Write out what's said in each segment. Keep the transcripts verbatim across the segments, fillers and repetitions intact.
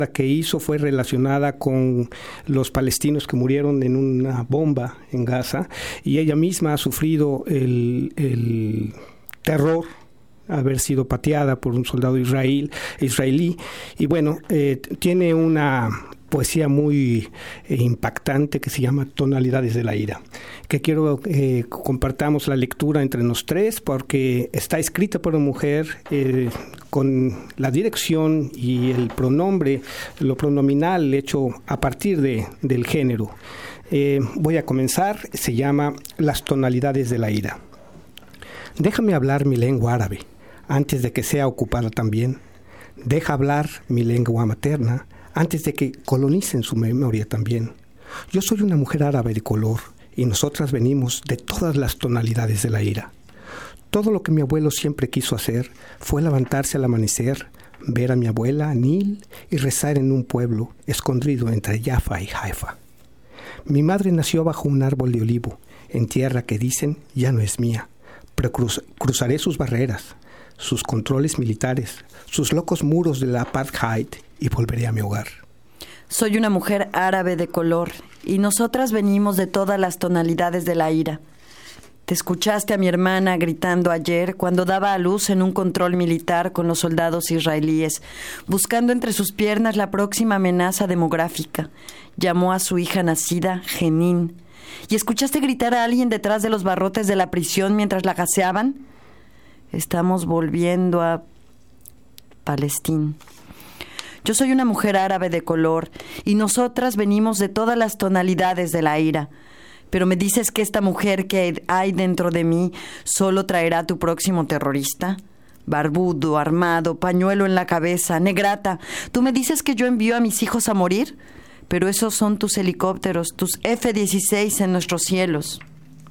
que hizo fue relacionada con los palestinos que murieron en una bomba en Gaza, y ella misma ha sufrido el, el terror haber sido pateada por un soldado israel, israelí, y bueno, eh, tiene una poesía muy eh, impactante que se llama Tonalidades de la ira, que quiero que eh, compartamos la lectura entre los tres, porque está escrita por una mujer eh, con la dirección y el pronombre, lo pronominal hecho a partir de, del género. Eh, voy a comenzar, se llama Las tonalidades de la ira. Déjame hablar mi lengua árabe, antes de que sea ocupada también. Deja hablar mi lengua materna, antes de que colonicen su memoria también. Yo soy una mujer árabe de color, y nosotras venimos de todas las tonalidades de la ira. Todo lo que mi abuelo siempre quiso hacer fue levantarse al amanecer, ver a mi abuela, Nil, y rezar en un pueblo escondido entre Jaffa y Haifa. Mi madre nació bajo un árbol de olivo, en tierra que dicen ya no es mía, pero cruz, cruzaré sus barreras, sus controles militares, sus locos muros de la apartheid, y volveré a mi hogar. Soy una mujer árabe de color, y nosotras venimos de todas las tonalidades de la ira. Te escuchaste a mi hermana gritando ayer cuando daba a luz en un control militar con los soldados israelíes, buscando entre sus piernas la próxima amenaza demográfica. Llamó a su hija nacida Jenin. ¿Y escuchaste gritar a alguien detrás de los barrotes de la prisión mientras la gaseaban? Estamos volviendo a Palestina. Yo soy una mujer árabe de color, y nosotras venimos de todas las tonalidades de la ira. Pero me dices que esta mujer que hay dentro de mí solo traerá a tu próximo terrorista. Barbudo, armado, pañuelo en la cabeza, negrata. ¿Tú me dices que yo envío a mis hijos a morir? Pero esos son tus helicópteros, tus F dieciséis en nuestros cielos.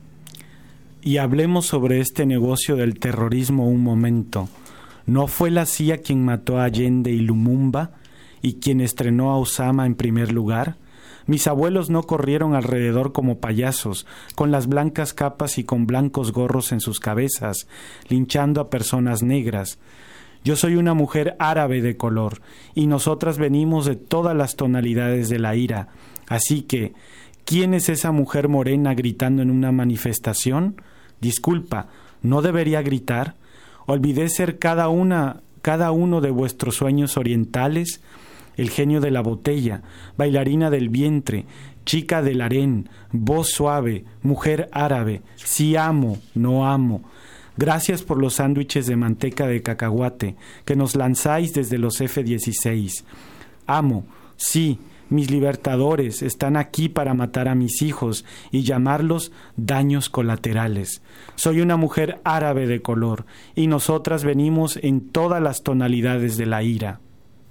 Y hablemos sobre este negocio del terrorismo un momento. ¿No fue la C I A quien mató a Allende y Lumumba y quien estrenó a Osama en primer lugar? Mis abuelos no corrieron alrededor como payasos, con las blancas capas y con blancos gorros en sus cabezas, linchando a personas negras. Yo soy una mujer árabe de color, y nosotras venimos de todas las tonalidades de la ira. Así que, ¿quién es esa mujer morena gritando en una manifestación? Disculpa, ¿no debería gritar? ¿Olvidé ser cada una, cada uno de vuestros sueños orientales? El genio de la botella, bailarina del vientre, chica del harén, voz suave, mujer árabe, sí amo, no amo. Gracias por los sándwiches de manteca de cacahuate que nos lanzáis desde los F dieciséis. Amo, sí, mis libertadores están aquí para matar a mis hijos y llamarlos daños colaterales. Soy una mujer árabe de color, y nosotras venimos en todas las tonalidades de la ira.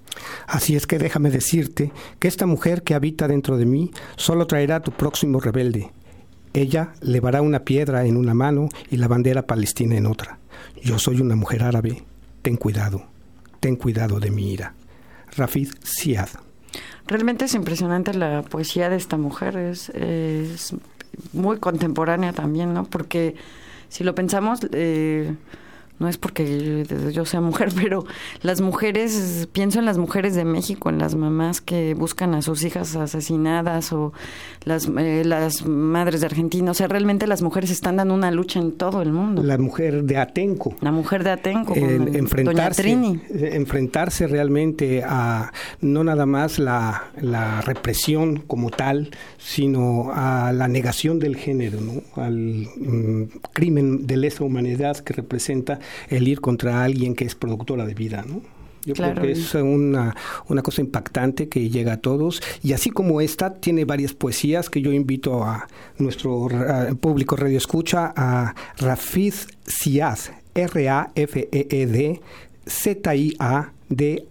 Así es que déjame decirte que esta mujer que habita dentro de mí solo traerá a tu próximo rebelde. Ella levará una piedra en una mano y la bandera palestina en otra. Yo soy una mujer árabe. Ten cuidado, ten cuidado de mi ira. Rafid Ziad. Realmente es impresionante la poesía de esta mujer, es, es muy contemporánea también, ¿no? Porque si lo pensamos, eh, no es porque yo sea mujer, pero las mujeres, pienso en las mujeres de México, en las mamás que buscan a sus hijas asesinadas, o las, eh, las madres de Argentina. O sea, realmente las mujeres están dando una lucha en todo el mundo. La mujer de Atenco. La mujer de Atenco, eh, con enfrentarse, doña Trini. Enfrentarse realmente a no nada más la, la represión como tal, sino a la negación del género, ¿no? Al um, crimen de lesa humanidad que representa el ir contra alguien que es productora de vida, ¿no? Yo claro, creo que es una, una cosa impactante que llega a todos, y así como esta, tiene varias poesías que yo invito a nuestro a, público radio escucha, a Rafid Ziad, R A F E E D Z I A D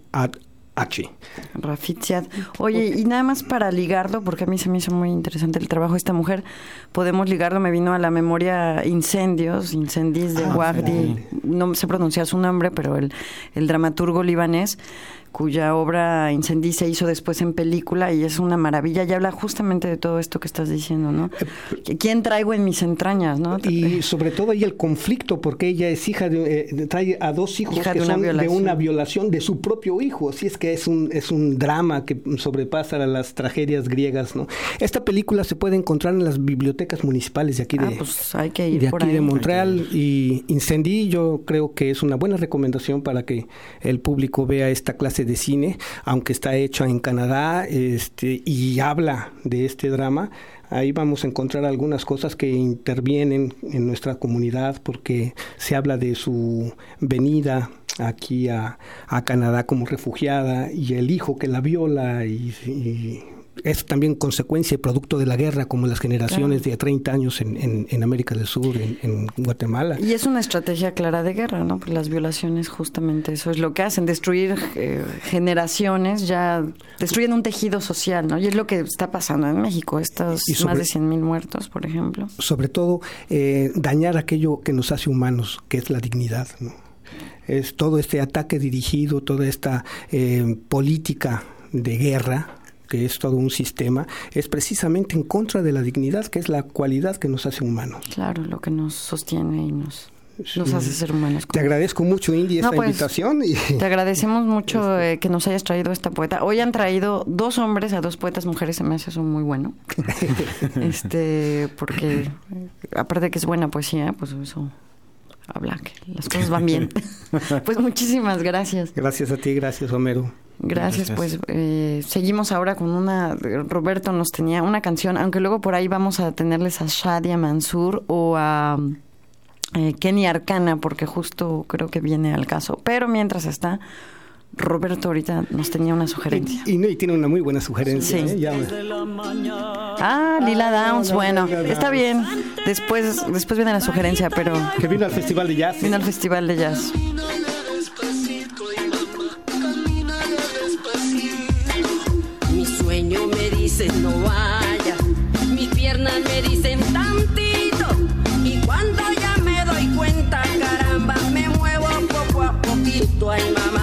H. Rafid Ziad. Oye, y nada más para ligarlo, porque a mí se me hizo muy interesante el trabajo de esta mujer, podemos ligarlo, me vino a la memoria Incendios, Incendies de ah, Wardi, no sé pronunciar su nombre, pero el, el dramaturgo libanés, cuya obra Incendí se hizo después en película y es una maravilla, y habla justamente de todo esto que estás diciendo, ¿no? ¿Quién traigo en mis entrañas, no? Y sobre todo ahí el conflicto, porque ella es hija de, eh, trae a dos hijos hija que de una son violación. de una violación de su propio hijo, así es que es un, es un drama que sobrepasa a las tragedias griegas, ¿no? Esta película se puede encontrar en las bibliotecas municipales de aquí de, ah, pues hay que ir de, por aquí ahí. de Montreal, y Incendí yo creo que es una buena recomendación para que el público vea esta clase de cine, aunque está hecha en Canadá este, y habla de este drama. Ahí vamos a encontrar algunas cosas que intervienen en nuestra comunidad, porque se habla de su venida aquí a, a Canadá como refugiada y el hijo que la viola, y, y es también consecuencia y producto de la guerra, como las generaciones claro. de treinta años en, en, en América del Sur, en, en Guatemala. Y es una estrategia clara de guerra, ¿no? Pues las violaciones justamente eso es lo que hacen, destruir eh, generaciones, ya destruyen un tejido social, ¿no? Y es lo que está pasando en México, estos sobre, más de cien mil muertos, por ejemplo. Sobre todo, eh, dañar aquello que nos hace humanos, que es la dignidad, ¿no? Es todo este ataque dirigido, toda esta eh, política de guerra, que es todo un sistema, es precisamente en contra de la dignidad, que es la cualidad que nos hace humanos. Claro, lo que nos sostiene y nos, sí. nos hace ser humanos. Te agradezco mucho, Indy, esta no, pues, invitación. Y... Te agradecemos mucho eh, que nos hayas traído esta poeta. Hoy han traído dos hombres a dos poetas mujeres, se me hace eso muy bueno. este Porque, aparte de que es buena poesía, pues eso... habla que las cosas van bien. Pues muchísimas gracias. Gracias a ti, gracias, Homero. Gracias, gracias. Pues eh, seguimos ahora con una... Roberto nos tenía una canción, aunque luego por ahí vamos a tenerles a Shadia Mansour o a eh, Kenny Arcana, porque justo creo que viene al caso. Pero mientras está... Roberto ahorita nos tenía una sugerencia. Y, y, y tiene una muy buena sugerencia. Sí. ¿eh? Ya me... Ah, Lila Downs, bueno, está bien. Después, después viene la sugerencia, pero... Que vino al Festival de Jazz. Vino al Festival de Jazz. Mi sueño me dice no vaya, mis piernas me dicen tantito, y cuando ya me doy cuenta, caramba, me muevo poco a poquito, ay mamá.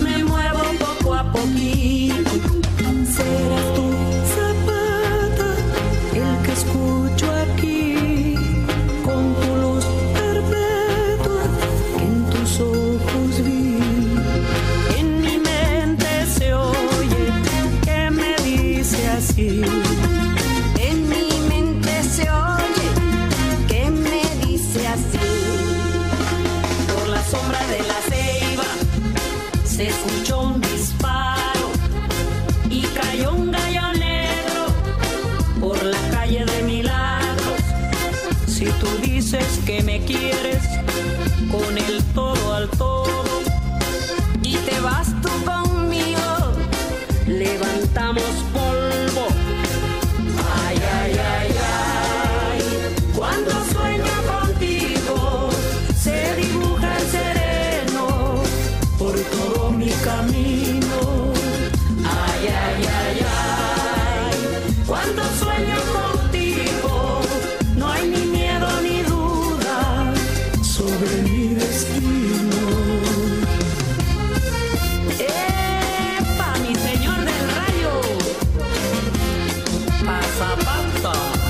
Serás tú, Zapata, el que escucho aquí, con tu luz perpetua que en tus ojos vi. En mi mente se oye que me dice así. En mi mente se oye que me dice así. Por la sombra de la ceiba se escuchó un disparo y cayó un gallo negro por la calle de Milagros. Si tú dices que me quieres con el todo al todo y te vas tú conmigo, levantamos polvo. Ay, ay, ay, ay, cuando sueño contigo se dibuja el sereno por todo mi camino. Ay, ay, ay, ay, cuando sueño contigo no hay ni miedo ni duda sobre mi destino. ¡Epa, mi señor del rayo! Pasa, pasa.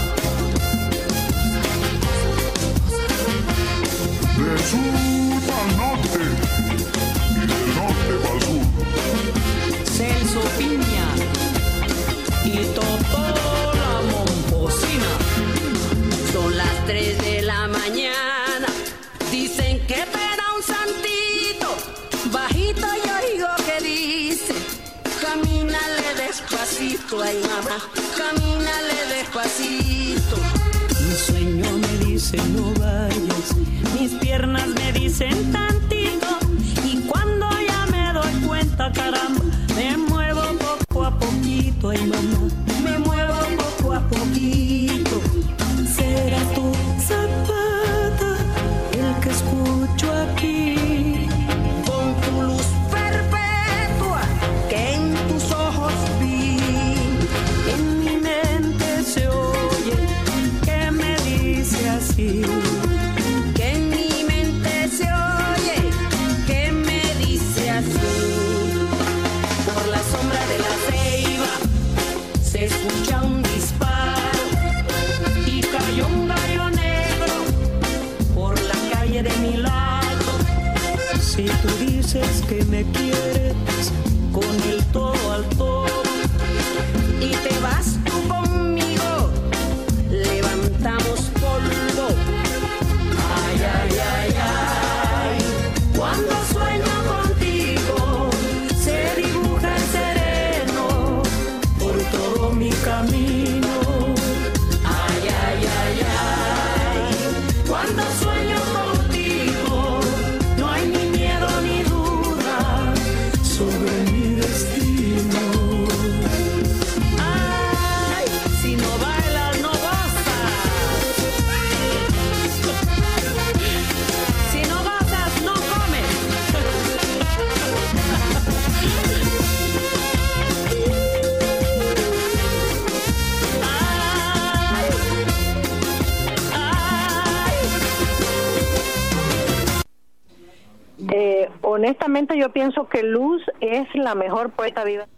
Del sur al norte y del norte al sur. Celso Piña y Totola Momposina. Son las tres de la mañana. Dicen que te da un santito. Bajito yo oigo que dice: camínale despacito, ay mamá, camínale despacito. Mi sueño me dice no vayas, mis piernas me dicen tantito, y cuando ya me doy cuenta, caramba, me muevo poco a poquito, ay mamá, me muevo poco a poquito. Serás tú, Zapata, el que escucho aquí, con tu luz perpetua que en tus ojos vi. en mi mente se oye que me dice así. Que en mi mente se oye que me dice así. dices que me quieres con el todo al todo y te vas tú conmigo, levantamos polvo. Ay, ay, ay, ay, cuando sueño contigo se dibuja el sereno por todo mi camino. Ay, ay, ay, ay, cuando sueño contigo no hay ni miedo ni duda sobre mi destino. Ay, si no bailas no gozas, si no gozas no comes. Ay, ay. Eh, honestamente yo pienso que Luz es la mejor poeta viva.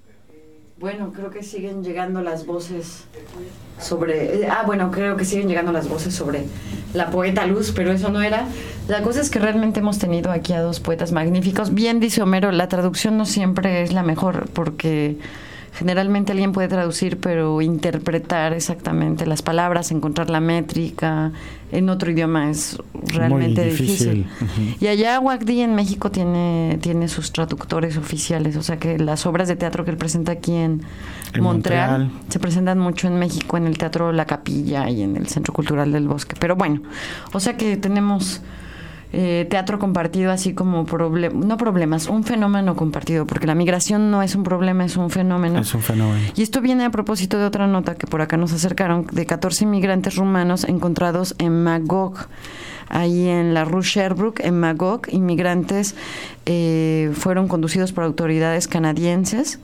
Bueno, creo que siguen llegando las voces sobre... eh, ah, bueno, creo que siguen llegando las voces sobre la poeta Luz, pero eso no era. La cosa es que realmente hemos tenido aquí a dos poetas magníficos. Bien dice Homero, la traducción no siempre es la mejor, porque generalmente alguien puede traducir, pero interpretar exactamente las palabras, encontrar la métrica en otro idioma es realmente Muy difícil. difícil. Uh-huh. Y allá WACDI en México tiene, tiene sus traductores oficiales, o sea que las obras de teatro que él presenta aquí en, En Montreal, Montreal. se presentan mucho en México, en el Teatro La Capilla y en el Centro Cultural del Bosque. Pero bueno, o sea que tenemos eh, teatro compartido, así como problem- no problemas, un fenómeno compartido, porque la migración no es un problema, es un fenómeno. Es un fenómeno. Y esto viene a propósito de otra nota que por acá nos acercaron, de catorce inmigrantes rumanos encontrados en Magog, ahí en la Rue Sherbrooke, en Magog. Inmigrantes eh, fueron conducidos por autoridades canadienses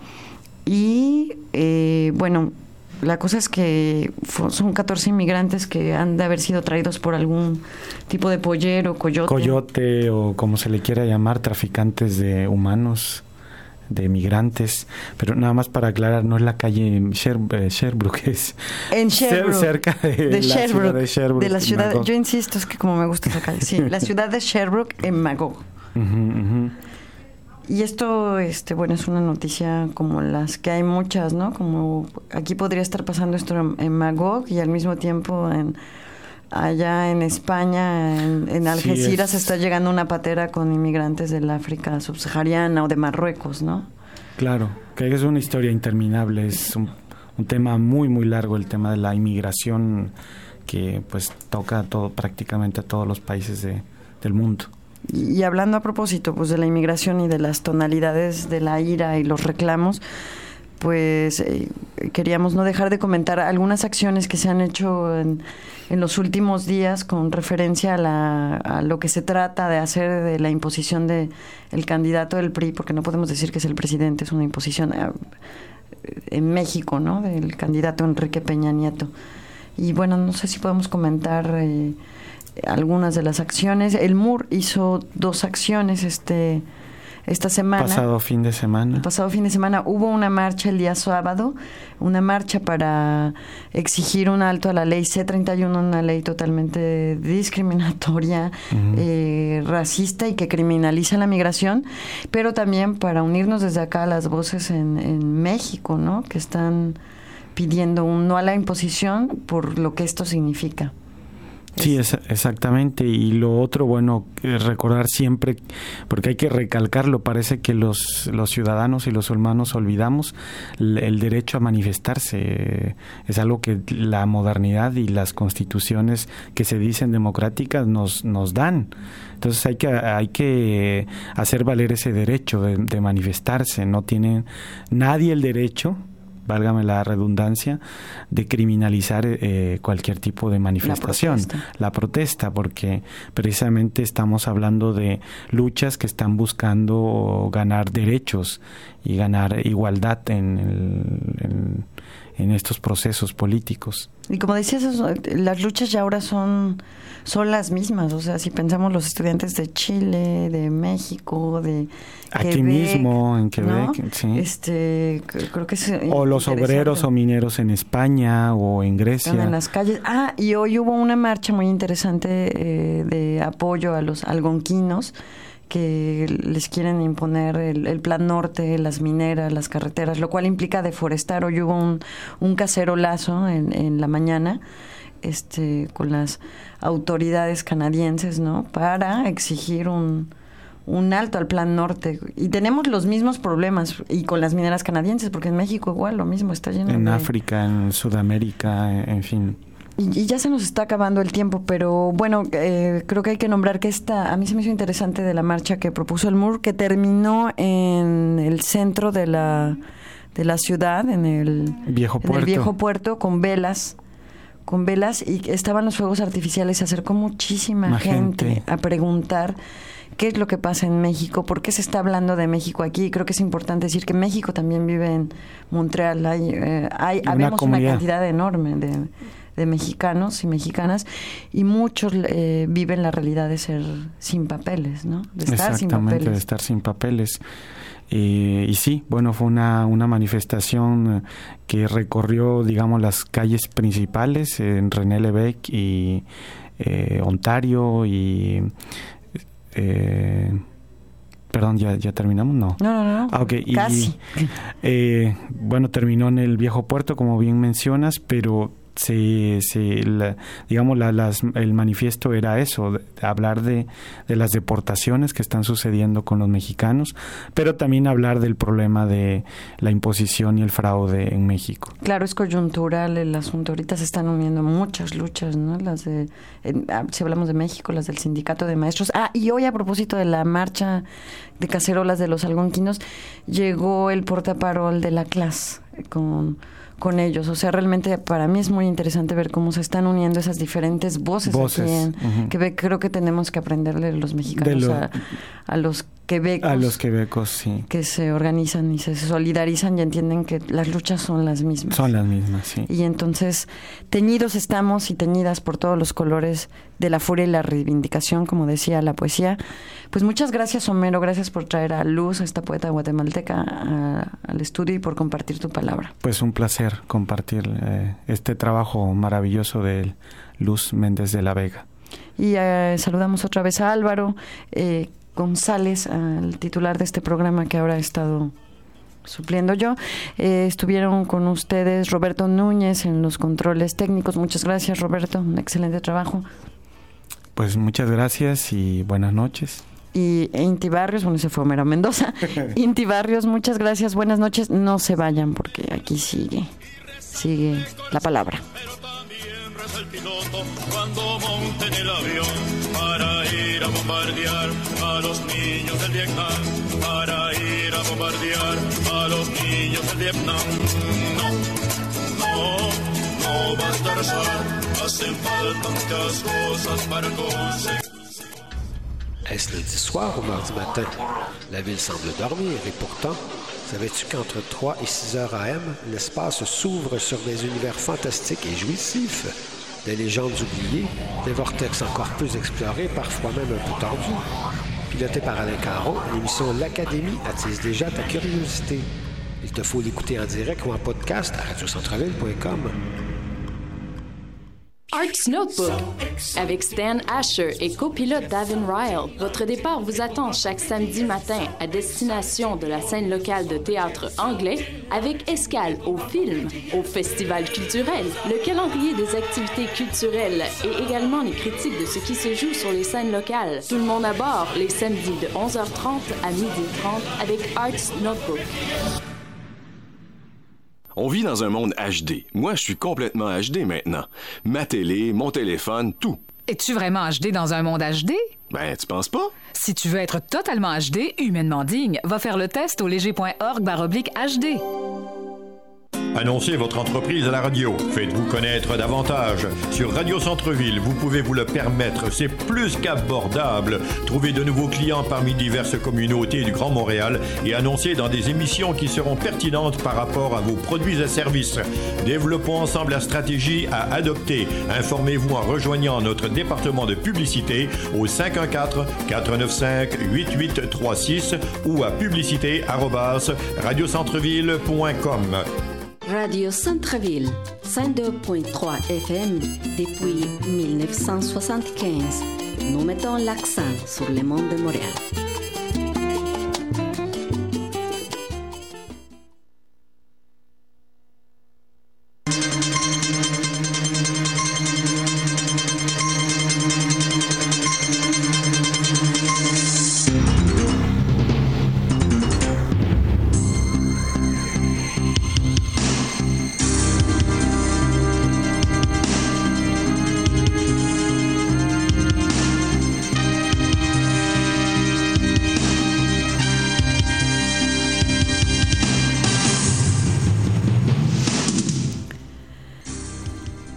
y, eh, bueno, la cosa es que son catorce inmigrantes que han de haber sido traídos por algún tipo de pollero, coyote. Coyote o como se le quiera llamar, traficantes de humanos, de migrantes, pero nada más para aclarar, no es la calle Sher, eh, Sherbrooke, es En cer- Sherbrooke, cerca de, de la Sherbrooke, ciudad de Sherbrooke. de la ciudad, Magog. yo insisto, es que como me gusta esa calle, sí, la ciudad de Sherbrooke en Magog. Ujú, ujú. Y esto, este, bueno, es una noticia como las que hay muchas, ¿no? Como aquí podría estar pasando esto en, en Magog y al mismo tiempo en allá en España, en, en Algeciras, Sí, es- está llegando una patera con inmigrantes del África subsahariana o de Marruecos, ¿no? Claro, que es una historia interminable, es un, un tema muy muy largo, el tema de la inmigración que pues toca a todo, prácticamente a todos los países de, del mundo. Y, y hablando a propósito pues de la inmigración y de las tonalidades de la ira y los reclamos, pues eh, queríamos no dejar de comentar algunas acciones que se han hecho en, en los últimos días con referencia a, la, a lo que se trata de hacer de la imposición de el candidato del P R I, porque no podemos decir que es el presidente, es una imposición eh, en México, ¿no? Del candidato Enrique Peña Nieto. Y bueno, no sé si podemos comentar eh, algunas de las acciones. El M U R hizo dos acciones este esta semana. Pasado fin de semana. El pasado fin de semana hubo una marcha el día sábado, una marcha para exigir un alto a la ley C treinta y uno, una ley totalmente discriminatoria, Uh-huh. eh, racista y que criminaliza la migración, pero también para unirnos desde acá a las voces en, en México, ¿no? Que están pidiendo un no a la imposición por lo que esto significa. Sí, es, exactamente. Y lo otro, bueno, es recordar siempre, porque hay que recalcarlo, parece que los, los ciudadanos y los humanos olvidamos el, el derecho a manifestarse. Es algo que la modernidad y las constituciones que se dicen democráticas nos, nos dan. Entonces hay que, hay que hacer valer ese derecho de, de manifestarse. No tiene nadie el derecho, válgame la redundancia, de criminalizar eh, cualquier tipo de manifestación, La protesta. la protesta, porque precisamente estamos hablando de luchas que están buscando ganar derechos y ganar igualdad en, el, en, en estos procesos políticos. Y como decías, eso, las luchas ya ahora son, son las mismas. O sea, si pensamos los estudiantes de Chile, de México, de Aquí Quebec, mismo, en Quebec, ¿no? sí. Este, c- creo que es O los interesante. obreros o mineros en España o en Están Grecia. en las calles. Ah, y hoy hubo una marcha muy interesante eh, de apoyo a los algonquinos que les quieren imponer el, el Plan Norte, las mineras, las carreteras, lo cual implica deforestar. Hoy hubo un, un cacerolazo en, en la mañana este, con las autoridades canadienses, ¿no? Para exigir un, un alto al Plan Norte. Y tenemos los mismos problemas y con las mineras canadienses, porque en México igual lo mismo, está lleno en de... África, en Sudamérica, en fin... Y, y ya se nos está acabando el tiempo, pero bueno, eh, creo que hay que nombrar que esta, a mí se me hizo interesante de la marcha que propuso el M U R, que terminó en el centro de la, de la ciudad, en el viejo en puerto, el viejo puerto con velas, con velas, y estaban los fuegos artificiales. Se acercó muchísima Más gente, gente a preguntar qué es lo que pasa en México, por qué se está hablando de México aquí. Creo que es importante decir que México también vive en Montreal, hay, eh, hay una habemos comunidad. una cantidad enorme de de mexicanos y mexicanas, y muchos eh, viven la realidad de ser sin papeles, ¿no? De estar sin Exactamente, papeles. de estar sin papeles. Eh, y sí, bueno, fue una, una manifestación que recorrió, digamos, las calles principales en René Lévesque y eh, Ontario y... Eh, Perdón, ¿ya, ¿ya terminamos? No. No, no, no. Ah, okay. Casi. Y, eh, bueno, terminó en el viejo puerto, como bien mencionas, pero se, se la, digamos, la, las, el manifiesto era eso, de, de hablar de, de las deportaciones que están sucediendo con los mexicanos, pero también hablar del problema de la imposición y el fraude en México. Claro, es coyuntural el asunto. Ahorita se están uniendo muchas luchas, ¿no? Las de, en, si hablamos de México, las del sindicato de maestros. Ah, y hoy a propósito de la marcha de cacerolas de los algonquinos, llegó el portaparol de la clase con... con ellos. O sea, realmente para mí es muy interesante ver cómo se están uniendo esas diferentes voces, voces. aquí en Uh-huh. Quebec. Creo que tenemos que aprenderle a los mexicanos lo, a, a los quebecos. A los quebecos, sí. Que se organizan y se solidarizan y entienden que las luchas son las mismas. Son las mismas, sí. Y entonces, teñidos estamos y teñidas por todos los colores de la furia y la reivindicación, como decía la poesía. Pues muchas gracias, Homero. Gracias por traer a luz a esta poeta guatemalteca a, al estudio y por compartir tu palabra. Pues un placer compartir eh, este trabajo maravilloso de Luz Méndez de la Vega. Y eh, saludamos otra vez a Álvaro eh, González, al titular de este programa que ahora he estado supliendo yo. Eh, estuvieron con ustedes Roberto Núñez en los controles técnicos. Muchas gracias, Roberto. Un excelente trabajo. Pues muchas gracias y buenas noches. Y Inti Barrios, bueno, se fue Homero Mendoza. Inti Barrios, muchas gracias, buenas noches. No se vayan porque aquí sigue, sigue la palabra. El piloto cuando monte en el avión para ir a bombardear a los niños del Vietnam, para ir a bombardear a los niños del Vietnam. No, no, no va a estar solo, hacen falta muchas cosas para conseguir. Est-ce lundi soir ou mardi matin? La ville semble dormir et pourtant, savais-tu qu'entre trois et six heures A M, l'espace s'ouvre sur des univers fantastiques et jouissifs? Des légendes oubliées, des vortex encore peu explorés, parfois même un peu tendus. Piloté par Alain Caron, l'émission L'Académie attise déjà ta curiosité. Il te faut l'écouter en direct ou en podcast à radio centre ville point com. Arts Notebook, avec Stan Asher et copilote Davin Ryle. Votre départ vous attend chaque samedi matin à destination de la scène locale de théâtre anglais, avec escale au film, au festival culturel, le calendrier des activités culturelles et également les critiques de ce qui se joue sur les scènes locales. Tout le monde à bord les samedis de onze heures trente à midi trente avec Arts Notebook. On vit dans un monde H D. Moi, je suis complètement H D maintenant. Ma télé, mon téléphone, tout. Es-tu vraiment H D dans un monde H D? Ben, tu penses pas? Si tu veux être totalement H D, humainement digne, va faire le test au léger point org barre oblique H D. Annoncez votre entreprise à la radio. Faites-vous connaître davantage. Sur Radio Centre-Ville, vous pouvez vous le permettre. C'est plus qu'abordable. Trouvez de nouveaux clients parmi diverses communautés du Grand Montréal et annoncez dans des émissions qui seront pertinentes par rapport à vos produits et services. Développons ensemble la stratégie à adopter. Informez-vous en rejoignant notre département de publicité au cinq un quatre, quatre neuf cinq, huit huit trois six ou à publicité arobase radio centreville point com. Radio Centre-Ville, cent deux virgule trois F M depuis mille neuf cent soixante-quinze. Nous mettons l'accent sur le monde de Montréal.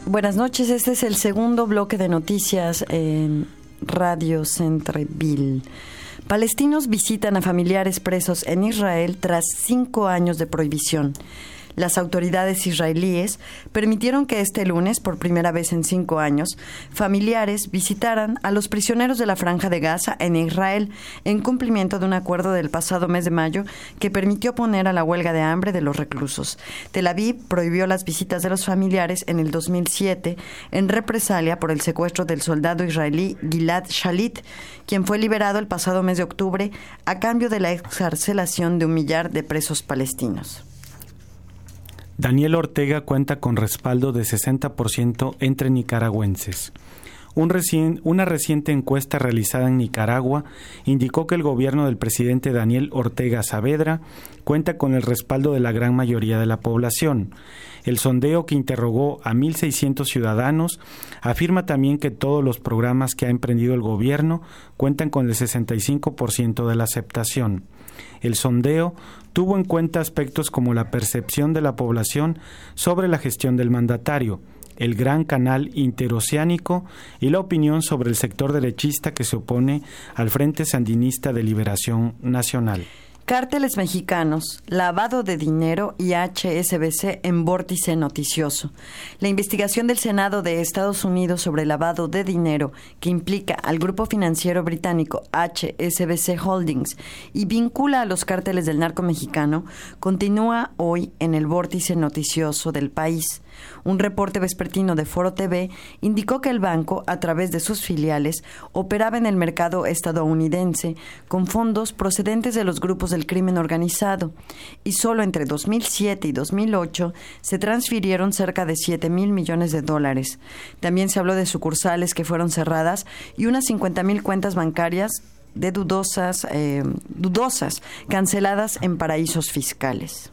Buenas noches, este es el segundo bloque de noticias en Radio Centreville. Palestinos visitan a familiares presos en Israel tras cinco años de prohibición. Las autoridades israelíes permitieron que este lunes, por primera vez en cinco años, familiares visitaran a los prisioneros de la Franja de Gaza en Israel, en cumplimiento de un acuerdo del pasado mes de mayo que permitió poner a la huelga de hambre de los reclusos. Tel Aviv prohibió las visitas de los familiares en el dos mil siete en represalia por el secuestro del soldado israelí Gilad Shalit, quien fue liberado el pasado mes de octubre a cambio de la excarcelación de un millar de presos palestinos. Daniel Ortega cuenta con respaldo de sesenta por ciento entre nicaragüenses. Un recien, una reciente encuesta realizada en Nicaragua indicó que el gobierno del presidente Daniel Ortega Saavedra cuenta con el respaldo de la gran mayoría de la población. El sondeo, que interrogó a mil seiscientos ciudadanos, afirma también que todos los programas que ha emprendido el gobierno cuentan con el sesenta y cinco por ciento de la aceptación. El sondeo tuvo en cuenta aspectos como la percepción de la población sobre la gestión del mandatario, el gran canal interoceánico y la opinión sobre el sector derechista que se opone al Frente Sandinista de Liberación Nacional. Cárteles mexicanos, lavado de dinero y H S B C en vórtice noticioso. La investigación del Senado de Estados Unidos sobre lavado de dinero, que implica al grupo financiero británico H S B C Holdings y vincula a los cárteles del narco mexicano, continúa hoy en el vórtice noticioso del país. Un reporte vespertino de Foro T V indicó que el banco, a través de sus filiales, operaba en el mercado estadounidense con fondos procedentes de los grupos del crimen organizado, y solo entre dos mil siete y dos mil ocho se transfirieron cerca de siete mil millones de dólares. También se habló de sucursales que fueron cerradas y unas cincuenta mil cuentas bancarias de dudosas, eh, dudosas canceladas en paraísos fiscales.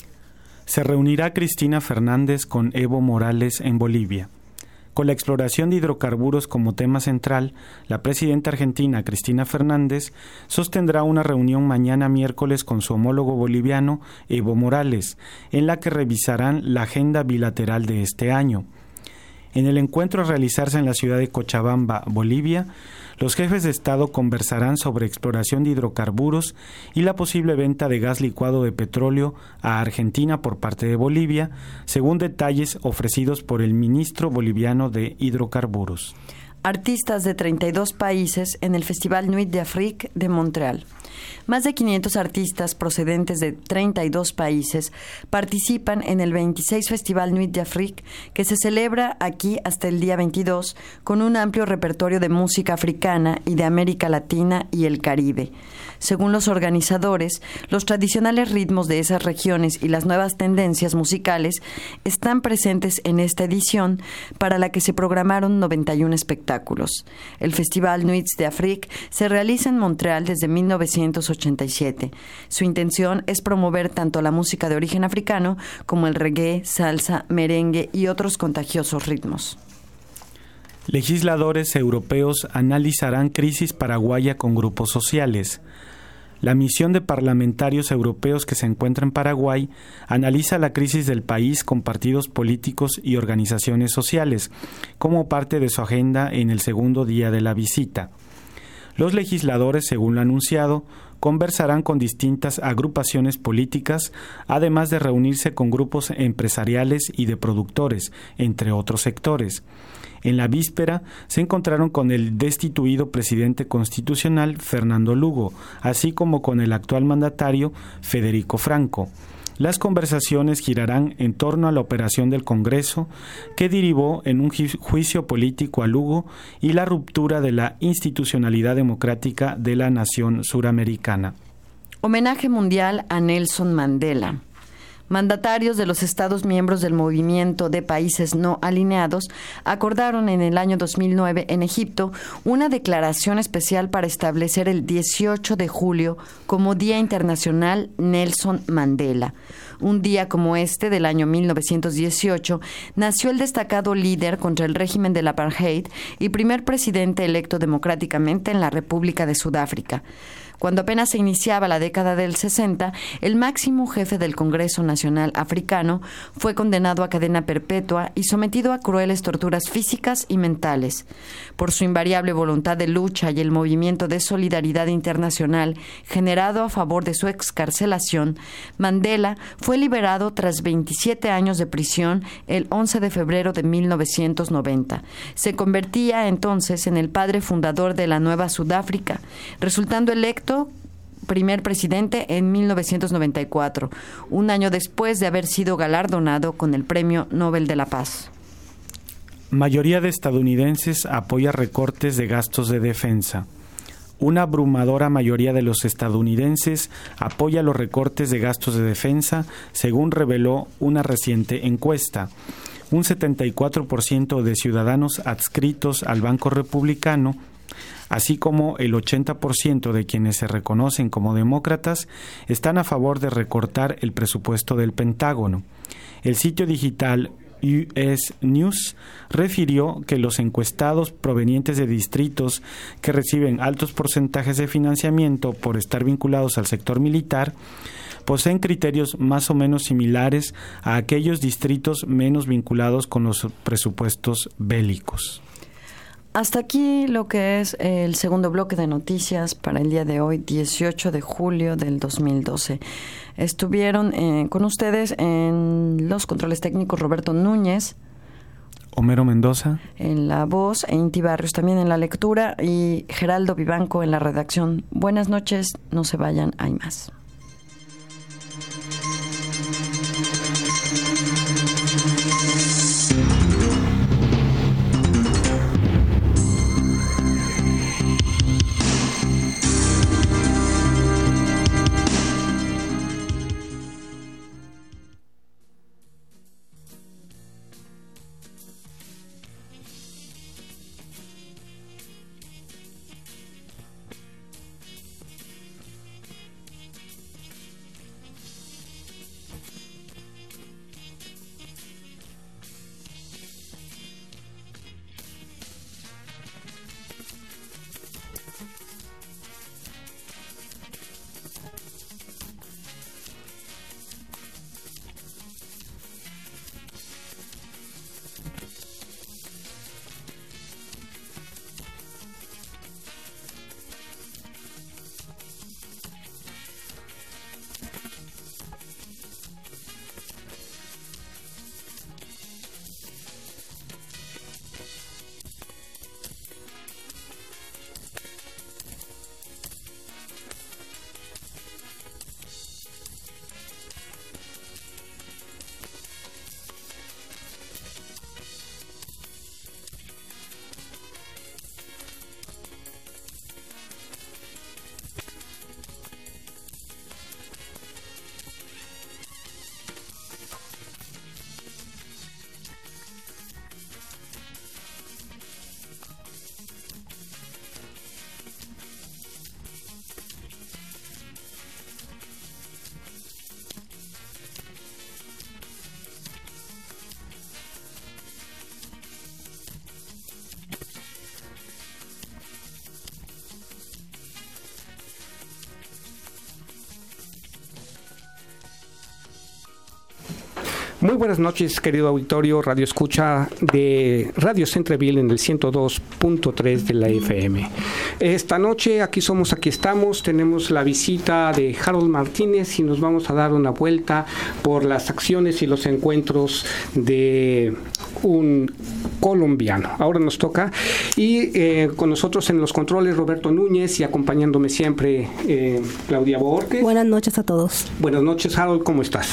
Se reunirá Cristina Fernández con Evo Morales en Bolivia. Con la exploración de hidrocarburos como tema central, la presidenta argentina Cristina Fernández sostendrá una reunión mañana miércoles con su homólogo boliviano Evo Morales, en la que revisarán la agenda bilateral de este año. En el encuentro a realizarse en la ciudad de Cochabamba, Bolivia, los jefes de Estado conversarán sobre exploración de hidrocarburos y la posible venta de gas licuado de petróleo a Argentina por parte de Bolivia, según detalles ofrecidos por el ministro boliviano de Hidrocarburos. Artistas de treinta y dos países en el Festival Nuit d'Afrique de Montreal. Más de quinientos artistas procedentes de treinta y dos países participan en el veintiséis Festival Nuit d'Afrique, que se celebra aquí hasta el día veintidós, con un amplio repertorio de música africana y de América Latina y el Caribe. Según los organizadores, los tradicionales ritmos de esas regiones y las nuevas tendencias musicales están presentes en esta edición, para la que se programaron noventa y uno espectáculos. El Festival Nuit d'Afrique se realiza en Montreal desde mil novecientos ochenta y siete. Su intención es promover tanto la música de origen africano como el reggae, salsa, merengue y otros contagiosos ritmos. Legisladores europeos analizarán crisis paraguaya con grupos sociales. La misión de parlamentarios europeos que se encuentra en Paraguay analiza la crisis del país con partidos políticos y organizaciones sociales, como parte de su agenda en el segundo día de la visita. Los legisladores, según lo anunciado, conversarán con distintas agrupaciones políticas, además de reunirse con grupos empresariales y de productores, entre otros sectores. En la víspera se encontraron con el destituido presidente constitucional Fernando Lugo, así como con el actual mandatario Federico Franco. Las conversaciones girarán en torno a la operación del Congreso, que derivó en un juicio político a Lugo y la ruptura de la institucionalidad democrática de la nación suramericana. Homenaje mundial a Nelson Mandela. Mandatarios de los Estados miembros del Movimiento de Países No Alineados acordaron en el año dos mil nueve en Egipto una declaración especial para establecer el dieciocho de julio como Día Internacional Nelson Mandela. Un día como este, del año mil novecientos dieciocho, nació el destacado líder contra el régimen del apartheid y primer presidente electo democráticamente en la República de Sudáfrica. Cuando apenas se iniciaba la década del sesenta, el máximo jefe del Congreso Nacional Africano fue condenado a cadena perpetua y sometido a crueles torturas físicas y mentales. Por su invariable voluntad de lucha y el movimiento de solidaridad internacional generado a favor de su excarcelación, Mandela fue liberado tras veintisiete años de prisión el once de febrero de mil novecientos noventa. Se convertía entonces en el padre fundador de la Nueva Sudáfrica, resultando electo primer presidente en mil novecientos noventa y cuatro, un año después de haber sido galardonado con el Premio Nobel de la Paz. Mayoría de estadounidenses apoya recortes de gastos de defensa. Una abrumadora mayoría de los estadounidenses apoya los recortes de gastos de defensa, según reveló una reciente encuesta. Un setenta y cuatro por ciento de ciudadanos adscritos al Banco Republicano, así como el ochenta por ciento de quienes se reconocen como demócratas, están a favor de recortar el presupuesto del Pentágono. El sitio digital U S News refirió que los encuestados provenientes de distritos que reciben altos porcentajes de financiamiento por estar vinculados al sector militar poseen criterios más o menos similares a aquellos distritos menos vinculados con los presupuestos bélicos. Hasta aquí lo que es el segundo bloque de noticias para el día de hoy, dieciocho de julio del dos mil doce. Estuvieron eh, con ustedes en los controles técnicos Roberto Núñez, Homero Mendoza en la voz, e Inti Barrios también en la lectura, y Geraldo Vivanco en la redacción. Buenas noches, no se vayan, hay más. Muy buenas noches, querido auditorio, radio escucha de Radio Centreville en el ciento dos punto tres de la F M. Esta noche, aquí somos, aquí estamos, tenemos la visita de Harold Martínez y nos vamos a dar una vuelta por las acciones y los encuentros de un colombiano. Ahora nos toca, y eh, con nosotros en los controles Roberto Núñez y acompañándome siempre eh, Claudia Borges. Buenas noches a todos. Buenas noches, Harold, ¿cómo estás?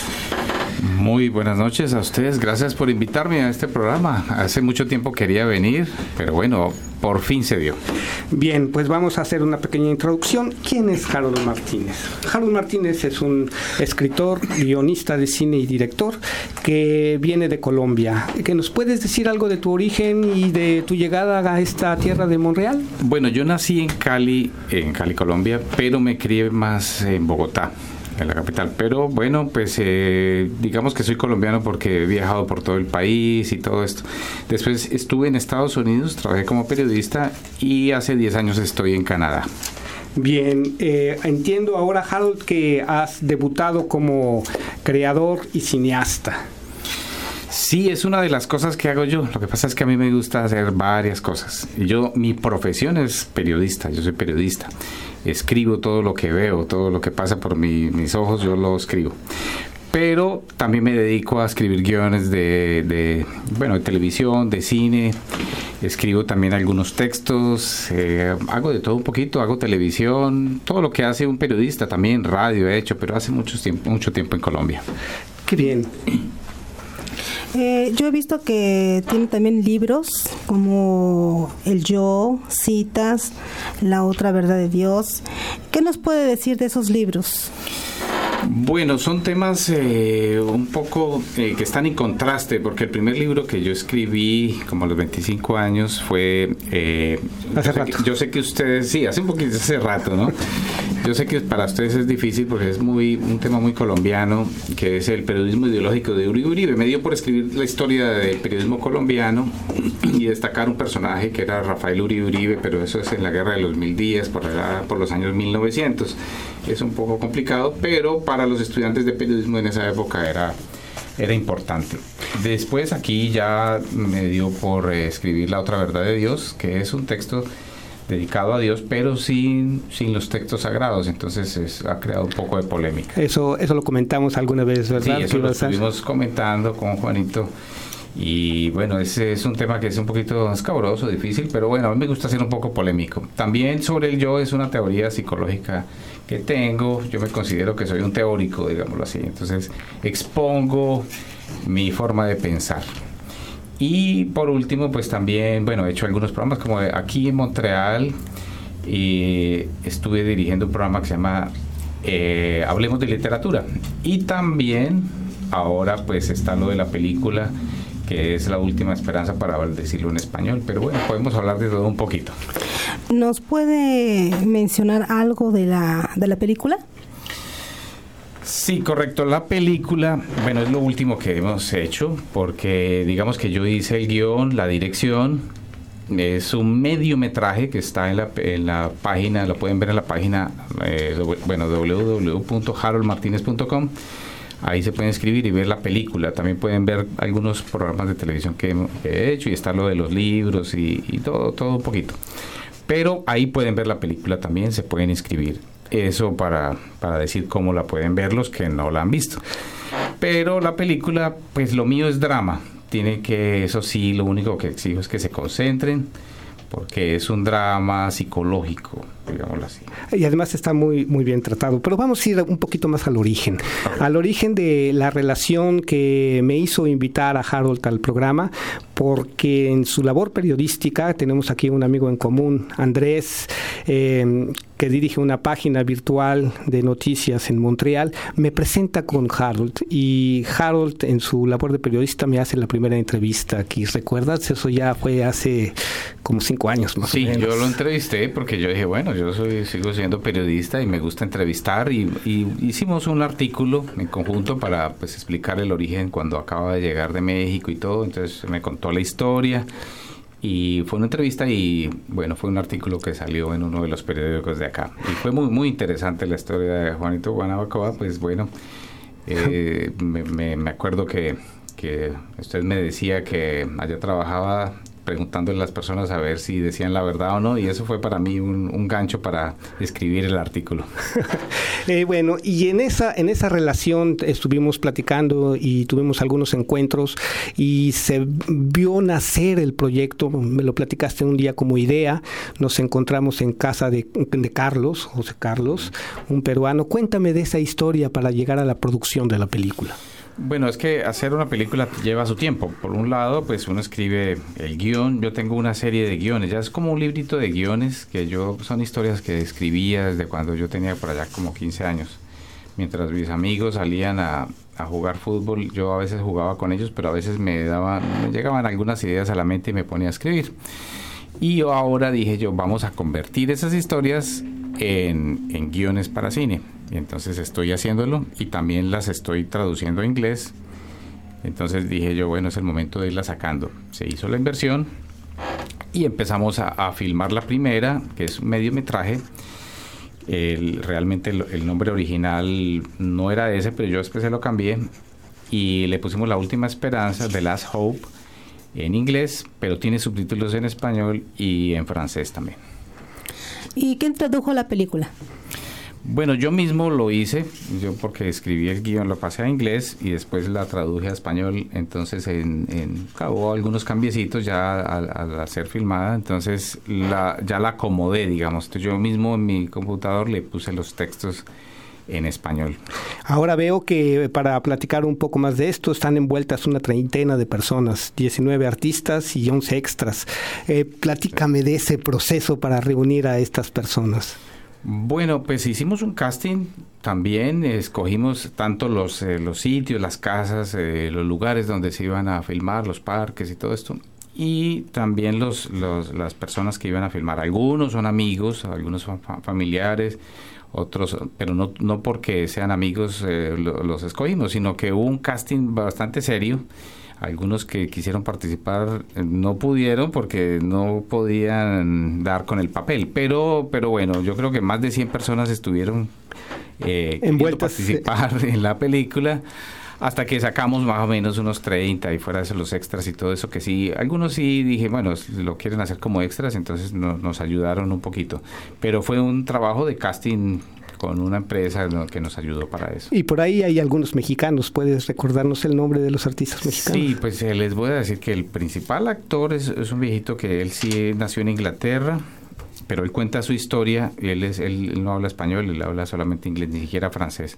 Muy buenas noches a ustedes, gracias por invitarme a este programa. Hace mucho tiempo quería venir, pero bueno, por fin se dio. Bien, pues vamos a hacer una pequeña introducción. ¿Quién es Harold Martínez? Harold Martínez es un escritor, guionista de cine y director que viene de Colombia. ¿Que nos puedes decir algo de tu origen y de tu llegada a esta tierra de Monreal? Bueno, yo nací en Cali, en Cali, Colombia, pero me crié más en Bogotá, en la capital. Pero bueno, pues eh, digamos que soy colombiano porque he viajado por todo el país y todo esto. Después estuve en Estados Unidos, trabajé como periodista y hace diez años estoy en Canadá. Bien, eh, entiendo ahora, Harold, que has debutado como creador y cineasta. Sí, es una de las cosas que hago yo. Lo que pasa es que a mí me gusta hacer varias cosas. Yo, mi profesión es periodista, yo soy periodista. Escribo todo lo que veo, todo lo que pasa por mi, mis ojos, yo lo escribo. Pero también me dedico a escribir guiones de, de, bueno, de televisión, de cine. Escribo también algunos textos, eh, hago de todo un poquito, hago televisión, todo lo que hace un periodista, también radio he hecho, pero hace mucho tiempo, mucho tiempo en Colombia. Qué bien. Eh, yo he visto que tiene también libros como El Yo, Citas, La Otra Verdad de Dios. ¿Qué nos puede decir de esos libros? Bueno, son temas eh, un poco eh, que están en contraste, porque el primer libro que yo escribí como a los veinticinco años fue... Eh, hace yo, rato. Sé que, yo sé que ustedes, sí, hace un poquito, hace rato, ¿no? Yo sé que para ustedes es difícil porque es muy un tema muy colombiano, que es el periodismo ideológico de Uribe Uribe. Me dio por escribir la historia del periodismo colombiano y destacar un personaje que era Rafael Uribe Uribe, pero eso es en la Guerra de los Mil Días, por, allá, por los años mil novecientos. Es un poco complicado, pero para los estudiantes de periodismo en esa época era, era importante. Después aquí ya me dio por eh, escribir La Otra Verdad de Dios, que es un texto dedicado a Dios, pero sin, sin los textos sagrados, entonces es, ha creado un poco de polémica. Eso, eso lo comentamos alguna vez, ¿verdad? Sí, eso lo estuvimos comentando con Juanito. Y bueno, ese es un tema que es un poquito escabroso, difícil, pero bueno, a mí me gusta ser un poco polémico. También sobre el yo es una teoría psicológica que tengo, yo me considero que soy un teórico, digámoslo así, entonces expongo mi forma de pensar. Y por último, pues también, bueno, he hecho algunos programas como aquí en Montreal, y estuve dirigiendo un programa que se llama eh, Hablemos de Literatura. Y también ahora pues está lo de la película, que es La Última Esperanza, para decirlo en español, pero bueno, podemos hablar de todo un poquito. ¿Nos puede mencionar algo de la, de la película? Sí, correcto. La película, bueno, es lo último que hemos hecho, porque digamos que yo hice el guión, la dirección, es un mediometraje que está en la, en la página, lo pueden ver en la página, eh, bueno, doble u doble u doble u punto harold martinez punto com. Ahí se pueden escribir y ver la película. También pueden ver algunos programas de televisión que he hecho y está lo de los libros y, y todo, todo un poquito. Pero ahí pueden ver la película también, se pueden inscribir. Eso para, para decir cómo la pueden ver los que no la han visto. Pero la película, pues lo mío es drama. Tiene que, eso sí, lo único que exijo es que se concentren, porque es un drama psicológico, digámoslo así. Y además está muy muy bien tratado. Pero vamos a ir un poquito más al origen. Okay. Al origen de la relación que me hizo invitar a Harold al programa, porque en su labor periodística tenemos aquí un amigo en común, Andrés, eh, que dirige una página virtual de noticias en Montreal, me presenta con Harold, y Harold en su labor de periodista me hace la primera entrevista aquí. ¿Recuerdas? Eso ya fue hace como cinco años más sí, o menos. Sí, yo lo entrevisté porque yo dije, bueno, yo soy, sigo siendo periodista y me gusta entrevistar, y, y hicimos un artículo en conjunto para pues explicar el origen cuando acaba de llegar de México y todo. Entonces me contó la historia y fue una entrevista, y bueno, fue un artículo que salió en uno de los periódicos de acá y fue muy muy interesante la historia de Juanito Guanabacoa. Pues bueno, eh, me, me, me acuerdo que, que usted me decía que allá trabajaba preguntándole a las personas a ver si decían la verdad o no, y eso fue para mí un, un gancho para escribir el artículo. eh, bueno, y en esa en esa relación estuvimos platicando y tuvimos algunos encuentros y se vio nacer el proyecto. Me lo platicaste un día como idea. Nos encontramos en casa de, de Carlos, José Carlos, un peruano. Cuéntame de esa historia para llegar a la producción de la película. Bueno, es que hacer una película lleva su tiempo. Por un lado, pues uno escribe el guión. Yo tengo una serie de guiones, ya es como un librito de guiones que yo, son historias que escribía desde cuando yo tenía por allá como quince años. Mientras mis amigos salían a, a jugar fútbol, yo a veces jugaba con ellos, pero a veces me daban, me llegaban algunas ideas a la mente y me ponía a escribir. Y yo ahora dije yo, vamos a convertir esas historias en, en guiones para cine. Y entonces estoy haciéndolo y también las estoy traduciendo a inglés. Entonces dije yo, bueno, es el momento de irla sacando. Se hizo la inversión y empezamos a, a filmar la primera, que es un mediometraje, El, realmente el, el nombre original no era ese, pero yo después se lo cambié y le pusimos La Última Esperanza, The Last Hope, en inglés, pero tiene subtítulos en español y en francés también. ¿Y quién tradujo la película? Bueno, yo mismo lo hice, yo porque escribí el guión, lo pasé a inglés y después la traduje a español, entonces en, en hubo algunos cambiecitos ya al, al ser filmada, entonces la, ya la acomodé, digamos, entonces yo mismo en mi computador le puse los textos en español. Ahora veo que para platicar un poco más de esto están envueltas una treintena de personas, diecinueve artistas y once extras. Eh, platícame de ese proceso para reunir a estas personas. Bueno, pues hicimos un casting también, escogimos tanto los, eh, los sitios, las casas, eh, los lugares donde se iban a filmar, los parques y todo esto, y también los, los, las personas que iban a filmar. Algunos son amigos, algunos son fa- familiares, otros, pero no, no porque sean amigos eh, lo, los escogimos, sino que hubo un casting bastante serio. Algunos que quisieron participar no pudieron porque no podían dar con el papel, pero pero bueno, yo creo que más de cien personas estuvieron eh, queriendo participar en la película, hasta que sacamos más o menos unos treinta y fuera de eso los extras y todo eso, que sí, algunos sí dije, bueno, lo quieren hacer como extras, entonces no, nos ayudaron un poquito, pero fue un trabajo de casting con una empresa, ¿no?, que nos ayudó para eso. Y por ahí hay algunos mexicanos. ¿Puedes recordarnos el nombre de los artistas mexicanos? Sí, pues eh, les voy a decir que el principal actor es, es un viejito que él sí nació en Inglaterra, pero él cuenta su historia, y él, es, él, él no habla español, él habla solamente inglés, ni siquiera francés.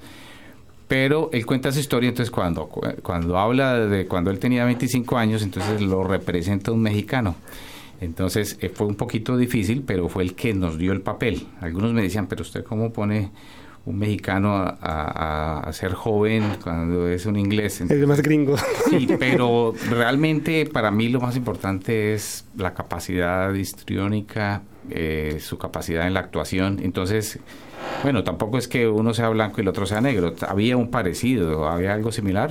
Pero él cuenta su historia, entonces cuando, cuando habla de cuando él tenía veinticinco años, entonces lo representa un mexicano. Entonces eh, fue un poquito difícil, pero fue el que nos dio el papel. Algunos me decían, pero usted cómo pone un mexicano a, a, a ser joven cuando es un inglés. Es más gringo. Sí, pero realmente para mí lo más importante es la capacidad histriónica, eh, su capacidad en la actuación. Entonces, bueno, tampoco es que uno sea blanco y el otro sea negro. Había un parecido, había algo similar.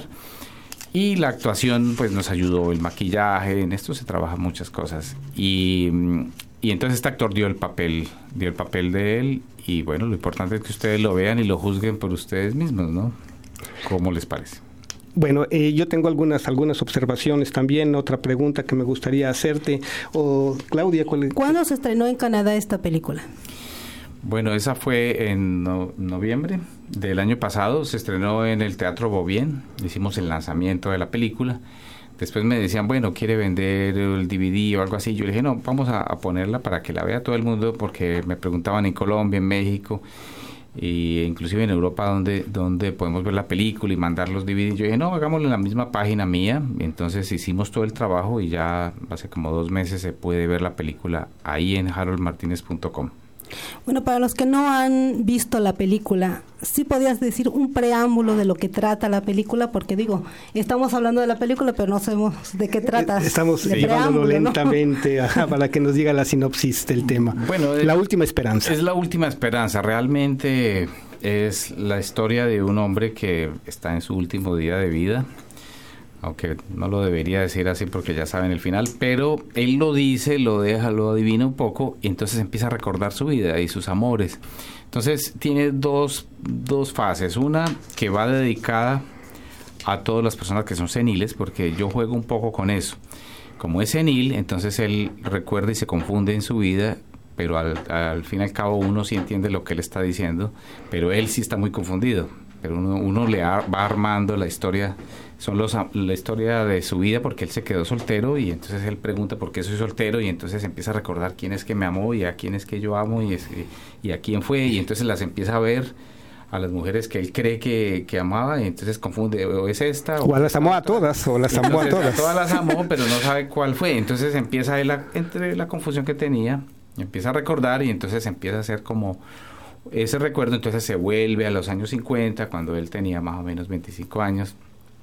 Y la actuación pues nos ayudó, el maquillaje, en esto se trabajan muchas cosas. Y, y entonces este actor dio el papel, dio el papel de él, y bueno, lo importante es que ustedes lo vean y lo juzguen por ustedes mismos, ¿no? ¿Cómo les parece? Bueno, eh, yo tengo algunas algunas observaciones también, otra pregunta que me gustaría hacerte. O Claudia, ¿cuál... ¿Cuándo se estrenó en Canadá esta película? Bueno, esa fue en no, noviembre del año pasado, se estrenó en el Teatro Beaubien, hicimos el lanzamiento de la película. Después me decían, bueno, ¿quiere vender el D V D o algo así? Yo le dije, no, vamos a, a ponerla para que la vea todo el mundo, porque me preguntaban en Colombia, en México, e inclusive en Europa, ¿dónde, dónde podemos ver la película y mandar los D V D? Yo dije, no, hagámoslo en la misma página mía. Entonces hicimos todo el trabajo y ya hace como dos meses se puede ver la película ahí en harold martinez punto com. Bueno, para los que no han visto la película, ¿sí podías decir un preámbulo de lo que trata la película? Porque digo, estamos hablando de la película, pero no sabemos de qué trata. Estamos llevándolo lentamente, ¿no? Ajá, para que nos diga la sinopsis del tema. Bueno, La es, Última Esperanza. Es La Última Esperanza. Realmente es la historia de un hombre que está en su último día de vida, aunque no lo debería decir así porque ya saben el final, pero él lo dice, lo deja, lo adivina un poco, y entonces empieza a recordar su vida y sus amores. Entonces tiene dos, dos fases, una que va dedicada a todas las personas que son seniles, porque yo juego un poco con eso. Como es senil, entonces él recuerda y se confunde en su vida, pero al, al fin y al cabo uno sí entiende lo que él está diciendo, pero él sí está muy confundido. Pero uno, uno le va armando la historia, son los, la historia de su vida, porque él se quedó soltero y entonces él pregunta por qué soy soltero, y entonces empieza a recordar quién es que me amó y a quién es que yo amo y, es, y a quién fue, y entonces las empieza a ver a las mujeres que él cree que, que amaba, y entonces confunde, o es esta o, o las amó a todas, o las entonces, amó a todas. A todas las amó, pero no sabe cuál fue. Entonces empieza él a, entre la confusión que tenía, empieza a recordar, y entonces empieza a hacer como ese recuerdo. Entonces se vuelve a los años cincuenta, cuando él tenía más o menos veinticinco años,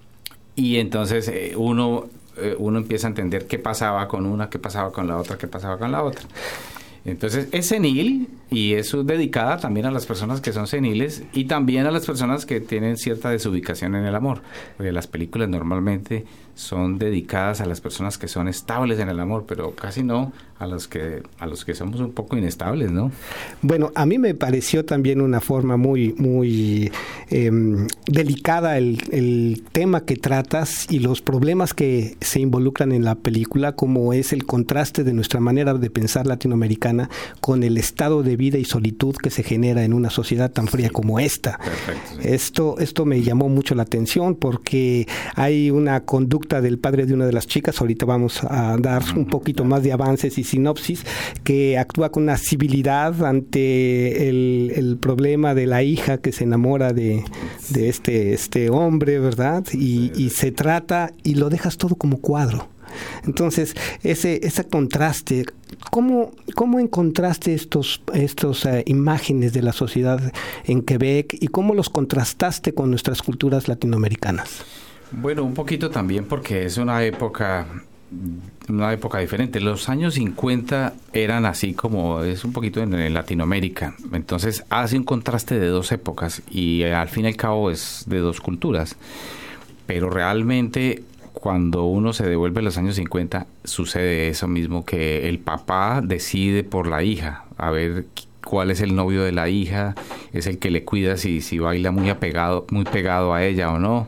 y entonces eh, uno, eh, uno empieza a entender qué pasaba con una, qué pasaba con la otra, qué pasaba con la otra. Entonces es senil, y eso es dedicada también a las personas que son seniles y también a las personas que tienen cierta desubicación en el amor, porque las películas normalmente son dedicadas a las personas que son estables en el amor, pero casi no a los que a los que somos un poco inestables, ¿no? Bueno, a mí me pareció también una forma muy muy eh, delicada el, el tema que tratas y los problemas que se involucran en la película, como es el contraste de nuestra manera de pensar latinoamericana con el estado de vida y solitud que se genera en una sociedad tan fría como esta. Perfecto, sí. Esto esto me llamó mucho la atención porque hay una conducta del padre de una de las chicas, ahorita vamos a dar un poquito más de avances y sinopsis, que actúa con una civilidad ante el, el problema de la hija que se enamora de, de este, este hombre, ¿verdad? Y, y se trata y lo dejas todo como cuadro. Entonces, ese ese contraste, ¿cómo, cómo encontraste estos, estos uh, imágenes de la sociedad en Quebec y cómo los contrastaste con nuestras culturas latinoamericanas? Bueno, un poquito también porque es una época, una época diferente. Los años cincuenta eran así como es un poquito en, en Latinoamérica. Entonces hace un contraste de dos épocas y eh, al fin y al cabo es de dos culturas. Pero realmente cuando uno se devuelve a los años cincuenta sucede eso mismo, que el papá decide por la hija, a ver cuál es el novio de la hija, es el que le cuida si, si baila muy apegado, muy pegado a ella o no.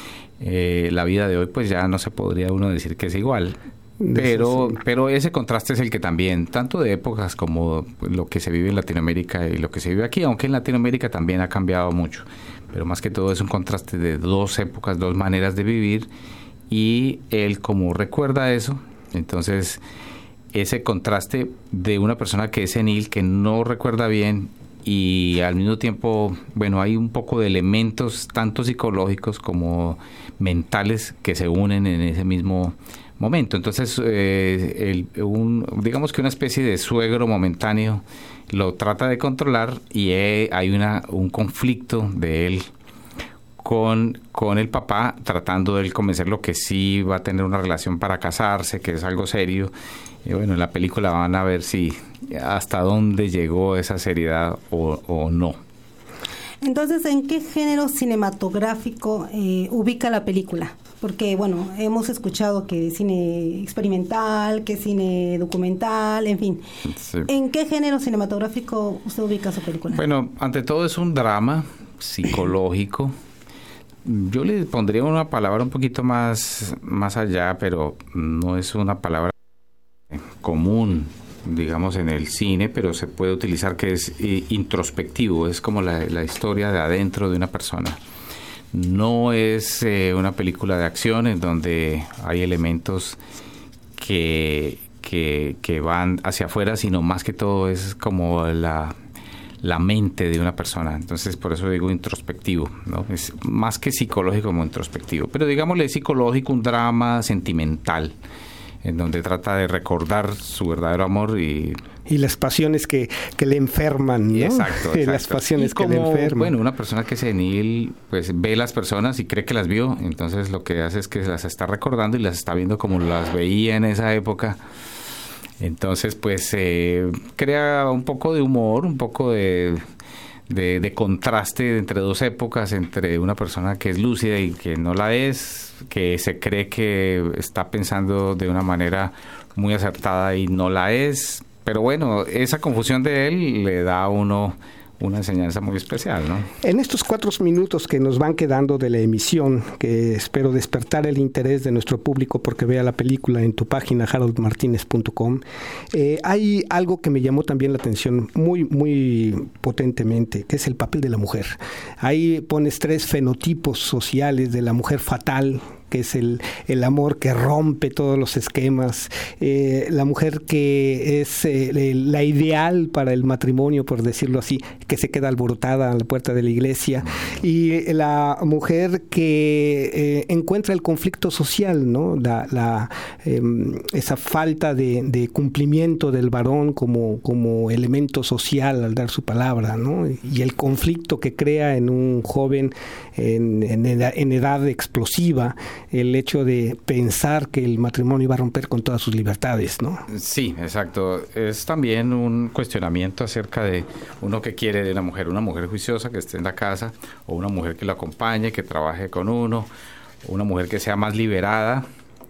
Eh, la vida de hoy pues ya no se podría uno decir que es igual, pero, sí. pero ese contraste es el que también, tanto de épocas como lo que se vive en Latinoamérica y lo que se vive aquí, aunque en Latinoamérica también ha cambiado mucho, pero más que todo es un contraste de dos épocas, dos maneras de vivir, y él como recuerda eso, entonces ese contraste de una persona que es senil, que no recuerda bien, y al mismo tiempo, bueno, hay un poco de elementos tanto psicológicos como mentales que se unen en ese mismo momento. Entonces, eh, el, un, digamos que una especie de suegro momentáneo lo trata de controlar y eh, hay una un conflicto de él con, con el papá, tratando de él convencerlo que sí va a tener una relación para casarse, que es algo serio. Y bueno, en la película van a ver si hasta dónde llegó esa seriedad o, o no. Entonces, ¿en qué género cinematográfico eh, ubica la película? Porque, bueno, hemos escuchado que cine experimental, que cine documental, en fin. Sí. ¿En qué género cinematográfico usted ubica su película? Bueno, ante todo es un drama psicológico. Yo le pondría una palabra un poquito más, más allá, pero no es una palabra común, digamos, en el cine, pero se puede utilizar, que es eh, introspectivo, es como la, la historia de adentro de una persona. No es eh, una película de acción en donde hay elementos que, que, que van hacia afuera, sino más que todo es como la, la mente de una persona. Entonces, por eso digo introspectivo, ¿no? Es más que psicológico como introspectivo, pero digámosle psicológico, un drama sentimental, en donde trata de recordar su verdadero amor y... Y las pasiones que, que le enferman, ¿no? Exacto, exacto. Las pasiones como, que le enferman. Bueno, una persona que es senil, pues ve las personas y cree que las vio, entonces lo que hace es que las está recordando y las está viendo como las veía en esa época. Entonces, pues, eh, crea un poco de humor, un poco de... De, de contraste entre dos épocas, entre una persona que es lúcida y que no la es, que se cree que está pensando de una manera muy acertada y no la es. Pero bueno, esa confusión de él le da a uno una enseñanza muy especial, ¿no? En estos cuatro minutos que nos van quedando de la emisión, que espero despertar el interés de nuestro público porque vea la película en tu página harold martinez punto com, eh, hay algo que me llamó también la atención muy, muy potentemente, que es el papel de la mujer. Ahí pones tres fenotipos sociales de la mujer fatal, que es el, el amor que rompe todos los esquemas, eh, la mujer que es eh, la ideal para el matrimonio, por decirlo así, que se queda alborotada a la puerta de la iglesia, y la mujer que eh, encuentra el conflicto social, ¿no? La, la, eh, esa falta de, de cumplimiento del varón como, como elemento social al dar su palabra, ¿no? Y el conflicto que crea en un joven en, en, edad, en edad explosiva, el hecho de pensar que el matrimonio iba a romper con todas sus libertades, ¿no? Sí, exacto. Es también un cuestionamiento acerca de uno que quiere de la mujer, una mujer juiciosa que esté en la casa, o una mujer que lo acompañe, que trabaje con uno, una mujer que sea más liberada,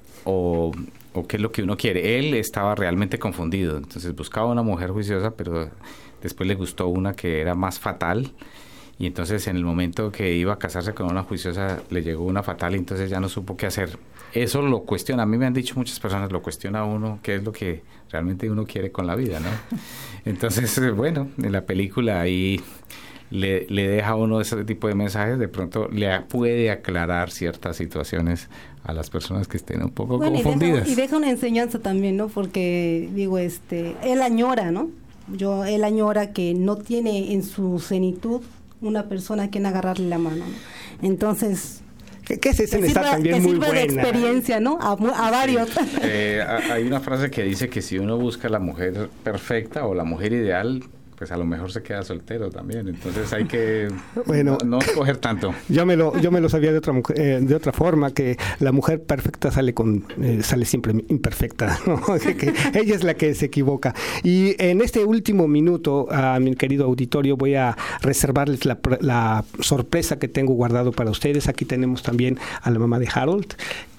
o, o qué es lo que uno quiere. Él estaba realmente confundido, entonces buscaba una mujer juiciosa, pero después le gustó una que era más fatal, y entonces en el momento que iba a casarse con una juiciosa le llegó una fatal y entonces ya no supo qué hacer. Eso lo cuestiona, a mí me han dicho muchas personas, lo cuestiona a uno qué es lo que realmente uno quiere con la vida, ¿no? Entonces, bueno, en la película ahí le, le deja a uno ese tipo de mensajes, de pronto le puede aclarar ciertas situaciones a las personas que estén un poco bueno, confundidas. Y deja, y deja una enseñanza también, ¿no? Porque, digo, este, él añora, ¿no? Yo, él añora que no tiene en su cenitud una persona a quien agarrarle la mano, ¿no? Entonces, que, que esa escena está también que muy sirve buena. de experiencia, ¿no? A, a varios. Sí. Eh, hay una frase que dice que si uno busca la mujer perfecta o la mujer ideal, pues a lo mejor se queda soltero también. Entonces hay que bueno, no, no escoger tanto. Yo me lo yo me lo sabía de otra eh, de otra forma, que la mujer perfecta sale con eh, sale siempre imperfecta, ¿no? que, que ella es la que se equivoca. Y en este último minuto, a mi querido auditorio, voy a reservarles la, la sorpresa que tengo guardado para ustedes. Aquí tenemos también a la mamá de Harold,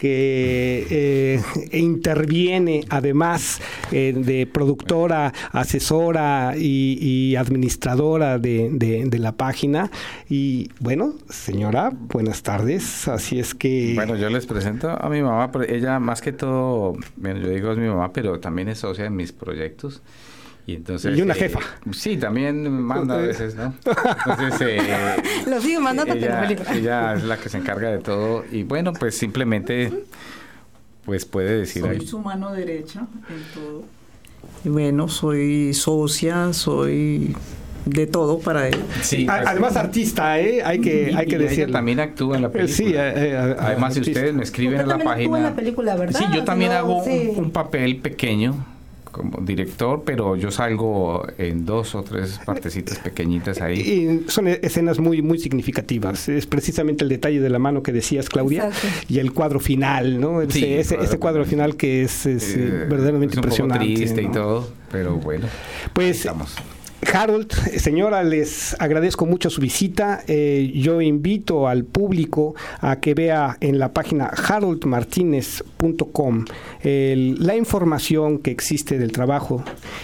que eh, interviene además eh, de productora, asesora y y administradora de, de, de la página. Y bueno, señora, buenas tardes. Así es que... Bueno, yo les presento a mi mamá, pero ella más que todo, bueno, yo digo es mi mamá, pero también es socia en mis proyectos. Y entonces... Y una eh, jefa. Sí, también manda a veces, ¿no? Entonces... Eh, Lo sigo mandando. ella, ella es la que se encarga de todo. Y bueno, pues simplemente, pues puede decir Soy ahí. su mano derecha en todo. Y bueno, soy socia, soy de todo para él. Sí, pues, además artista, ¿eh? Hay que, y, hay que y decirlo. ella también actúa en la película. Sí, eh, eh, además si ustedes me escriben en la página. En la película, ¿verdad? Sí, yo también no, hago sí. un, un papel pequeño como director, pero yo salgo en dos o tres partecitas pequeñitas ahí. Y son escenas muy muy significativas. Es precisamente el detalle de la mano que decías, Claudia. Exacto. Y el cuadro final, ¿no? Ese, Sí, ese, cuadro, ese cuadro final que es, es eh, verdaderamente es un impresionante. Poco triste, ¿no? Y todo, pero bueno. Pues estamos. Harold, señora, les agradezco mucho su visita. Eh, yo invito al público a que vea en la página harold martinez punto com eh, la información que existe del trabajo.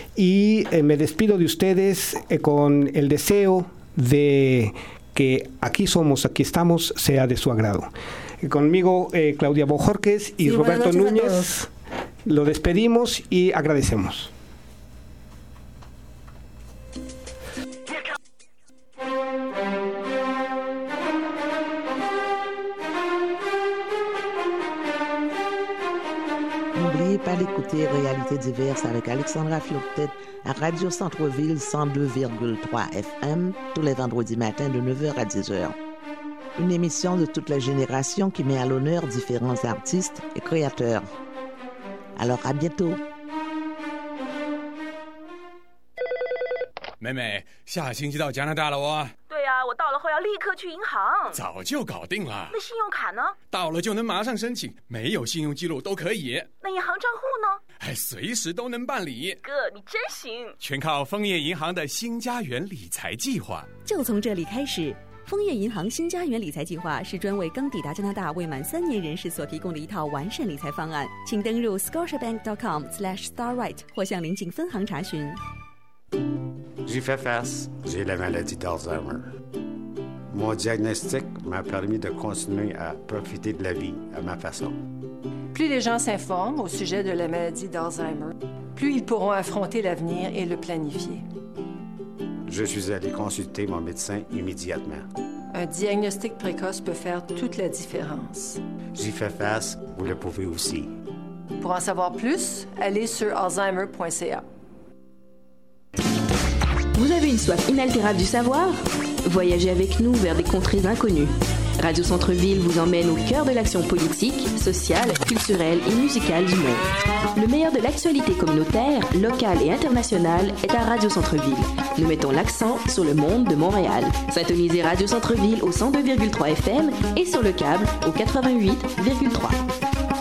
Y eh, me despido de ustedes eh, con el deseo de que Aquí somos, aquí estamos sea de su agrado. Eh, conmigo, eh, Claudia Bojorquez y sí, Roberto Núñez. Lo despedimos y agradecemos. N'oubliez pas d'écouter Réalités diverses avec Alexandra Floquet à Radio Centre-Ville cent deux virgule trois F M tous les vendredis matins de neuf heures à dix heures. Une émission de toute la génération qui met à l'honneur différents artistes et créateurs. Alors à bientôt. 妹妹，下星期到加拿大了哦。 对呀、啊，我到了后要立刻去银行。 早就搞定了。 那信用卡呢？ 到了就能马上申请，没有信用记录都可以。 那银行账户呢？ 哎，随时都能办理。 哥，你真行！ 全靠枫叶银行的新家园理财计划。 就从这里开始。枫叶银行新家园理财计划是专为刚抵达加拿大未满三年人士所提供的一套完善理财方案，请登入 scotiabank dot com slash starright 或向邻近分行查询。 J'y fais face, j'ai la maladie d'Alzheimer. Mon diagnostic m'a permis de continuer à profiter de la vie à ma façon. Plus les gens s'informent au sujet de la maladie d'Alzheimer, plus ils pourront affronter l'avenir et le planifier. Je suis allé consulter mon médecin immédiatement. Un diagnostic précoce peut faire toute la différence. J'y fais face, vous le pouvez aussi. Pour en savoir plus, allez sur alzheimer point c a. Vous avez une soif inaltérable du savoir? Voyagez avec nous vers des contrées inconnues. Radio Centre-Ville vous emmène au cœur de l'action politique, sociale, culturelle et musicale du monde. Le meilleur de l'actualité communautaire, locale et internationale est à Radio Centre-Ville. Nous mettons l'accent sur le monde de Montréal. Syntonisez Radio Centre-Ville au cent deux virgule trois F M et sur le câble au quatre-vingt-huit virgule trois.